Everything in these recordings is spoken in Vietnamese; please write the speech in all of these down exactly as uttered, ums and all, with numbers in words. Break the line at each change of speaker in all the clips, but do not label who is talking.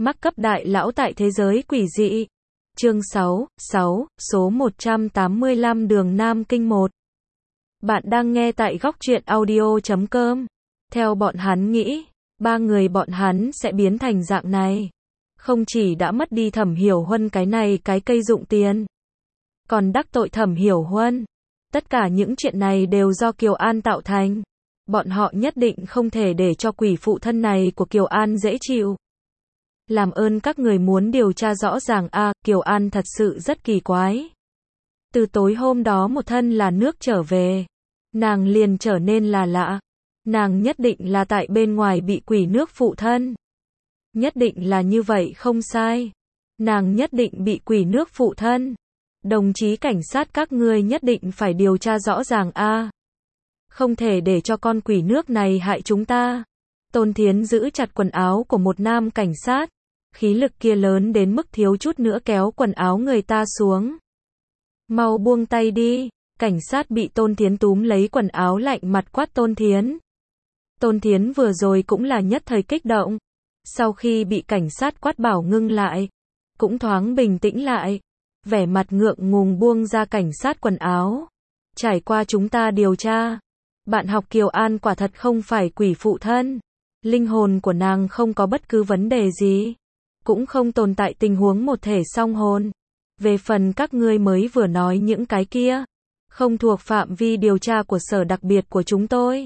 Mắc cấp đại lão tại thế giới quỷ dị. Chương sáu, sáu, số một trăm tám mươi lăm đường Nam Kinh một. Bạn đang nghe tại góc truyện audio chấm com. Theo bọn hắn nghĩ, ba người bọn hắn sẽ biến thành dạng này. Không chỉ đã mất đi Thẩm Hiểu Huân cái này cái cây dụng tiền, còn đắc tội Thẩm Hiểu Huân. Tất cả những chuyện này đều do Kiều An tạo thành. Bọn họ nhất định không thể để cho quỷ phụ thân này của Kiều An dễ chịu. Làm ơn các người muốn điều tra rõ ràng a, à, Kiều An thật sự rất kỳ quái. Từ tối hôm đó một thân là nước trở về, nàng liền trở nên là lạ. Nàng nhất định là tại bên ngoài bị quỷ nước phụ thân. Nhất định là như vậy không sai. Nàng nhất định bị quỷ nước phụ thân. Đồng chí cảnh sát các ngươi nhất định phải điều tra rõ ràng a. À. Không thể để cho con quỷ nước này hại chúng ta. Tôn Thiến giữ chặt quần áo của một nam cảnh sát. Khí lực kia lớn đến mức thiếu chút nữa kéo quần áo người ta xuống. Mau buông tay đi. Cảnh sát bị Tôn Thiến túm lấy quần áo lạnh mặt quát Tôn Thiến. Tôn Thiến vừa rồi cũng là nhất thời kích động. Sau khi bị cảnh sát quát bảo ngưng lại, cũng thoáng bình tĩnh lại. Vẻ mặt ngượng ngùng buông ra cảnh sát quần áo. Trải qua chúng ta điều tra, bạn học Kiều An quả thật không phải quỷ phụ thân. Linh hồn của nàng không có bất cứ vấn đề gì. Cũng không tồn tại tình huống một thể song hồn. Về phần các ngươi mới vừa nói những cái kia, không thuộc phạm vi điều tra của sở đặc biệt của chúng tôi.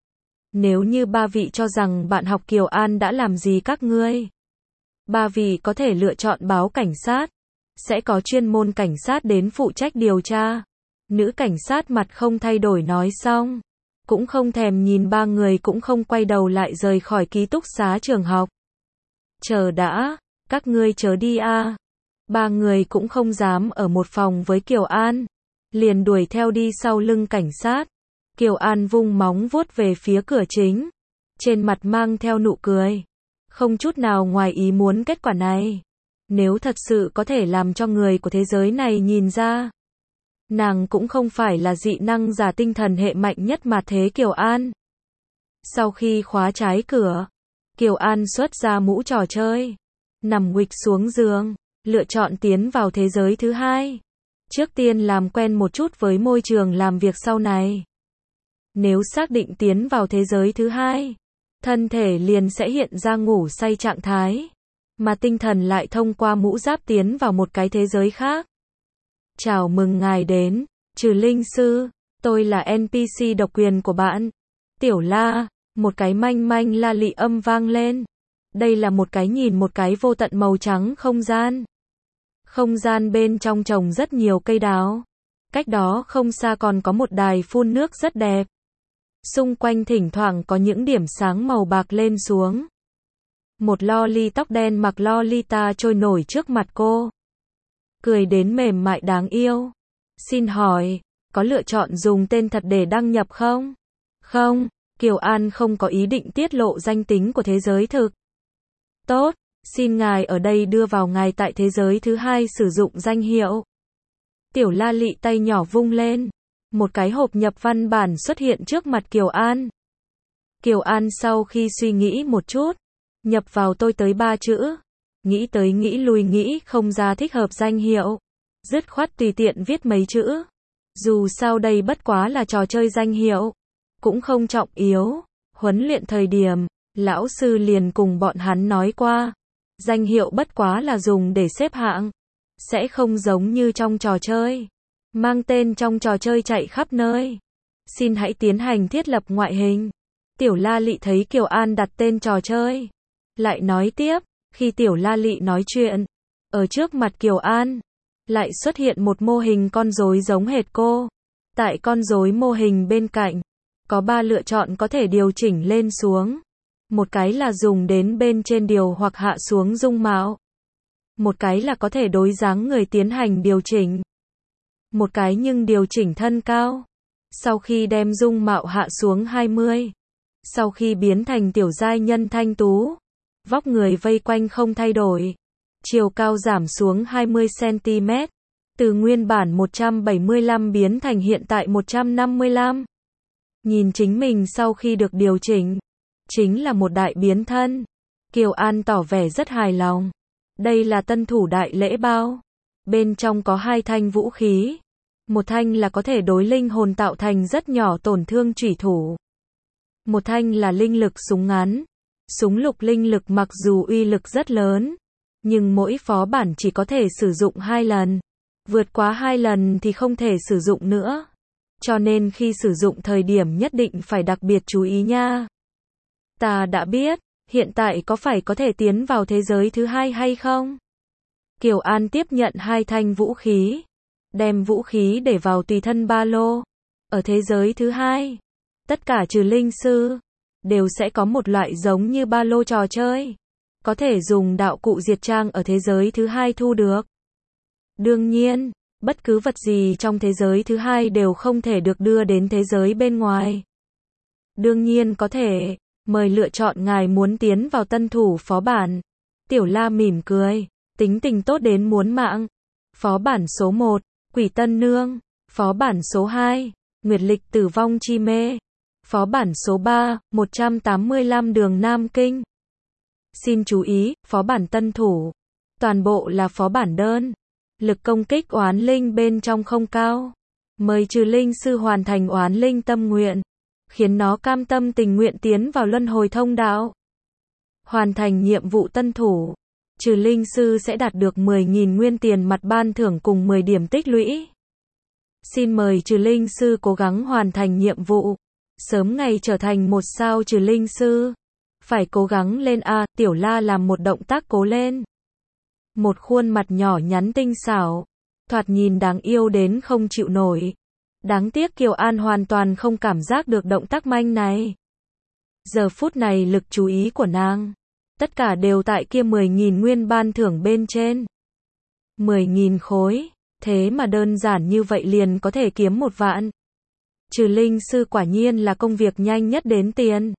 Nếu như ba vị cho rằng bạn học Kiều An đã làm gì các ngươi, ba vị có thể lựa chọn báo cảnh sát. Sẽ có chuyên môn cảnh sát đến phụ trách điều tra. Nữ cảnh sát mặt không thay đổi nói xong, cũng không thèm nhìn ba người, cũng không quay đầu lại rời khỏi ký túc xá trường học. Chờ đã, các ngươi chớ đi a. À. Ba người cũng không dám ở một phòng với Kiều An, liền đuổi theo đi sau lưng cảnh sát. Kiều An vung móng vuốt về phía cửa chính, trên mặt mang theo nụ cười, không chút nào ngoài ý muốn kết quả này. Nếu thật sự có thể làm cho người của thế giới này nhìn ra, nàng cũng không phải là dị năng giả tinh thần hệ mạnh nhất mà thế Kiều An. Sau khi khóa trái cửa, Kiều An xuất ra mũ trò chơi, nằm nguỵch xuống giường, lựa chọn tiến vào thế giới thứ hai. Trước tiên làm quen một chút với môi trường làm việc sau này. Nếu xác định tiến vào thế giới thứ hai, thân thể liền sẽ hiện ra ngủ say trạng thái, mà tinh thần lại thông qua mũ giáp tiến vào một cái thế giới khác. Chào mừng ngài đến, Trừ Linh Sư, tôi là en pê xê độc quyền của bạn. Tiểu La, một cái manh manh la lị âm vang lên. Đây là một cái nhìn một cái vô tận màu trắng không gian. Không gian bên trong trồng rất nhiều cây đào. Cách đó không xa còn có một đài phun nước rất đẹp. Xung quanh thỉnh thoảng có những điểm sáng màu bạc lên xuống. Một loli tóc đen mặc Lolita trôi nổi trước mặt cô. Cười đến mềm mại đáng yêu. Xin hỏi, có lựa chọn dùng tên thật để đăng nhập không? Không, Kiều An không có ý định tiết lộ danh tính của thế giới thực. Tốt, xin ngài ở đây đưa vào ngài tại thế giới thứ hai sử dụng danh hiệu. Tiểu La lị tay nhỏ vung lên. Một cái hộp nhập văn bản xuất hiện trước mặt Kiều An. Kiều An sau khi suy nghĩ một chút, nhập vào tôi tới ba chữ. Nghĩ tới nghĩ lui nghĩ không ra thích hợp danh hiệu. Dứt khoát tùy tiện viết mấy chữ. Dù sao đây bất quá là trò chơi danh hiệu. Cũng không trọng yếu. Huấn luyện thời điểm, lão sư liền cùng bọn hắn nói qua. Danh hiệu bất quá là dùng để xếp hạng. Sẽ không giống như trong trò chơi. Mang tên trong trò chơi chạy khắp nơi. Xin hãy tiến hành thiết lập ngoại hình. Tiểu La lị thấy Kiều An đặt tên trò chơi, lại nói tiếp. Khi Tiểu La lị nói chuyện, ở trước mặt Kiều An, lại xuất hiện một mô hình con rối giống hệt cô. Tại con rối mô hình bên cạnh, có ba lựa chọn có thể điều chỉnh lên xuống. Một cái là dùng đến bên trên điều hoặc hạ xuống dung mạo. Một cái là có thể đối dáng người tiến hành điều chỉnh. Một cái nhưng điều chỉnh thân cao. Sau khi đem dung mạo hạ xuống hai mươi. Sau khi biến thành tiểu giai nhân thanh tú. Vóc người vây quanh không thay đổi. Chiều cao giảm xuống hai mươi xăng ti mét. Từ nguyên bản một trăm bảy mươi lăm biến thành hiện tại một trăm năm mươi lăm. Nhìn chính mình sau khi được điều chỉnh. Chính là một đại biến thân. Kiều An tỏ vẻ rất hài lòng. Đây là tân thủ đại lễ bao. Bên trong có hai thanh vũ khí. Một thanh là có thể đối linh hồn tạo thành rất nhỏ tổn thương chủy thủ. Một thanh là linh lực súng ngắn. Súng lục linh lực mặc dù uy lực rất lớn, nhưng mỗi phó bản chỉ có thể sử dụng hai lần. Vượt quá hai lần thì không thể sử dụng nữa. Cho nên khi sử dụng thời điểm nhất định phải đặc biệt chú ý nha. Ta đã biết, hiện tại có phải có thể tiến vào thế giới thứ hai hay không? Kiều An tiếp nhận hai thanh vũ khí. Đem vũ khí để vào tùy thân ba lô. Ở thế giới thứ hai, tất cả trừ linh sư, đều sẽ có một loại giống như ba lô trò chơi. Có thể dùng đạo cụ diệt trang ở thế giới thứ hai thu được. Đương nhiên, bất cứ vật gì trong thế giới thứ hai đều không thể được đưa đến thế giới bên ngoài. Đương nhiên có thể, mời lựa chọn ngài muốn tiến vào tân thủ phó bản. Tiểu La mỉm cười, tính tình tốt đến muốn mạng. Phó bản số một, Quỷ Tân Nương. Phó bản số hai, Nguyệt Lịch Tử Vong Chi Mê. Phó bản số ba, một trăm tám mươi lăm đường Nam Kinh. Xin chú ý, phó bản tân thủ. Toàn bộ là phó bản đơn. Lực công kích oán linh bên trong không cao. Mời trừ linh sư hoàn thành oán linh tâm nguyện. Khiến nó cam tâm tình nguyện tiến vào luân hồi thông đạo. Hoàn thành nhiệm vụ tân thủ. Trừ linh sư sẽ đạt được mười nghìn nguyên tiền mặt ban thưởng cùng mười điểm tích lũy. Xin mời trừ linh sư cố gắng hoàn thành nhiệm vụ. Sớm ngày trở thành một sao trừ linh sư. Phải cố gắng lên a. Tiểu La làm một động tác cố lên. Một khuôn mặt nhỏ nhắn tinh xảo. Thoạt nhìn đáng yêu đến không chịu nổi. Đáng tiếc Kiều An hoàn toàn không cảm giác được động tác manh này. Giờ phút này lực chú ý của nàng, tất cả đều tại kia mười nghìn nguyên ban thưởng bên trên. mười nghìn khối, thế mà đơn giản như vậy liền có thể kiếm một vạn. Trừ linh sư quả nhiên là công việc nhanh nhất đến tiền.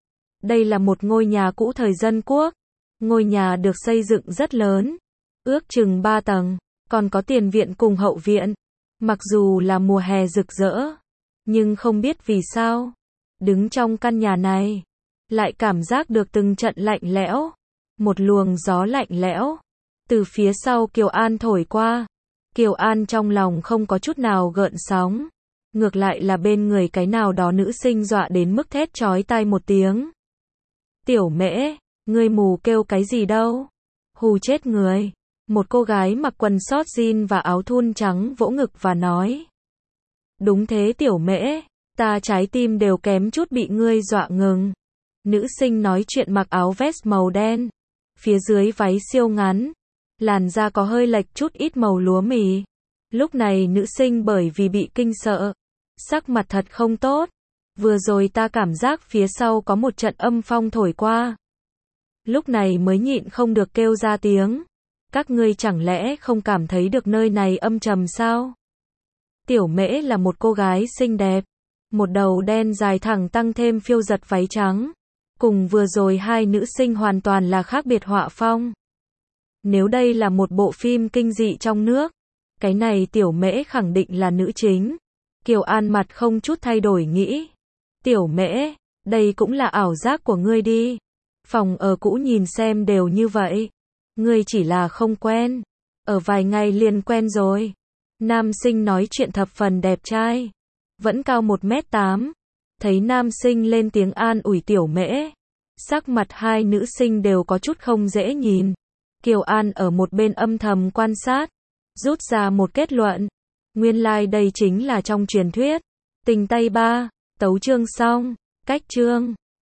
Đây là một ngôi nhà cũ thời dân quốc. Ngôi nhà được xây dựng rất lớn, ước chừng ba tầng, còn có tiền viện cùng hậu viện. Mặc dù là mùa hè rực rỡ, nhưng không biết vì sao, đứng trong căn nhà này, lại cảm giác được từng trận lạnh lẽo. Một luồng gió lạnh lẽo từ phía sau Kiều An thổi qua. Kiều An trong lòng không có chút nào gợn sóng, ngược lại là bên người cái nào đó nữ sinh dọa đến mức thét chói tai một tiếng. Tiểu Mễ, ngươi mù kêu cái gì đâu? Hù chết người. Một cô gái mặc quần short jean và áo thun trắng vỗ ngực và nói. Đúng thế Tiểu Mễ, ta trái tim đều kém chút bị ngươi dọa ngừng. Nữ sinh nói chuyện mặc áo vest màu đen, phía dưới váy siêu ngắn, làn da có hơi lệch chút ít màu lúa mì. Lúc này nữ sinh bởi vì bị kinh sợ, sắc mặt thật không tốt. Vừa rồi ta cảm giác phía sau có một trận âm phong thổi qua. Lúc này mới nhịn không được kêu ra tiếng. Các ngươi chẳng lẽ không cảm thấy được nơi này âm trầm sao? Tiểu Mễ là một cô gái xinh đẹp. Một đầu đen dài thẳng tăng thêm phiêu giật váy trắng. Cùng vừa rồi hai nữ sinh hoàn toàn là khác biệt họa phong. Nếu đây là một bộ phim kinh dị trong nước, cái này Tiểu Mễ khẳng định là nữ chính. Kiều An mặt không chút thay đổi nghĩ. Tiểu Mễ, đây cũng là ảo giác của ngươi đi. Phòng ở cũ nhìn xem đều như vậy. Ngươi chỉ là không quen. Ở vài ngày liền quen rồi. Nam sinh nói chuyện thập phần đẹp trai. Vẫn cao một mét tám. Thấy nam sinh lên tiếng an ủi Tiểu Mễ. Sắc mặt hai nữ sinh đều có chút không dễ nhìn. Kiều An ở một bên âm thầm quan sát. Rút ra một kết luận. Nguyên lai like đây chính là trong truyền thuyết. Tình Tây Ba. Tấu chương xong. Cách chương.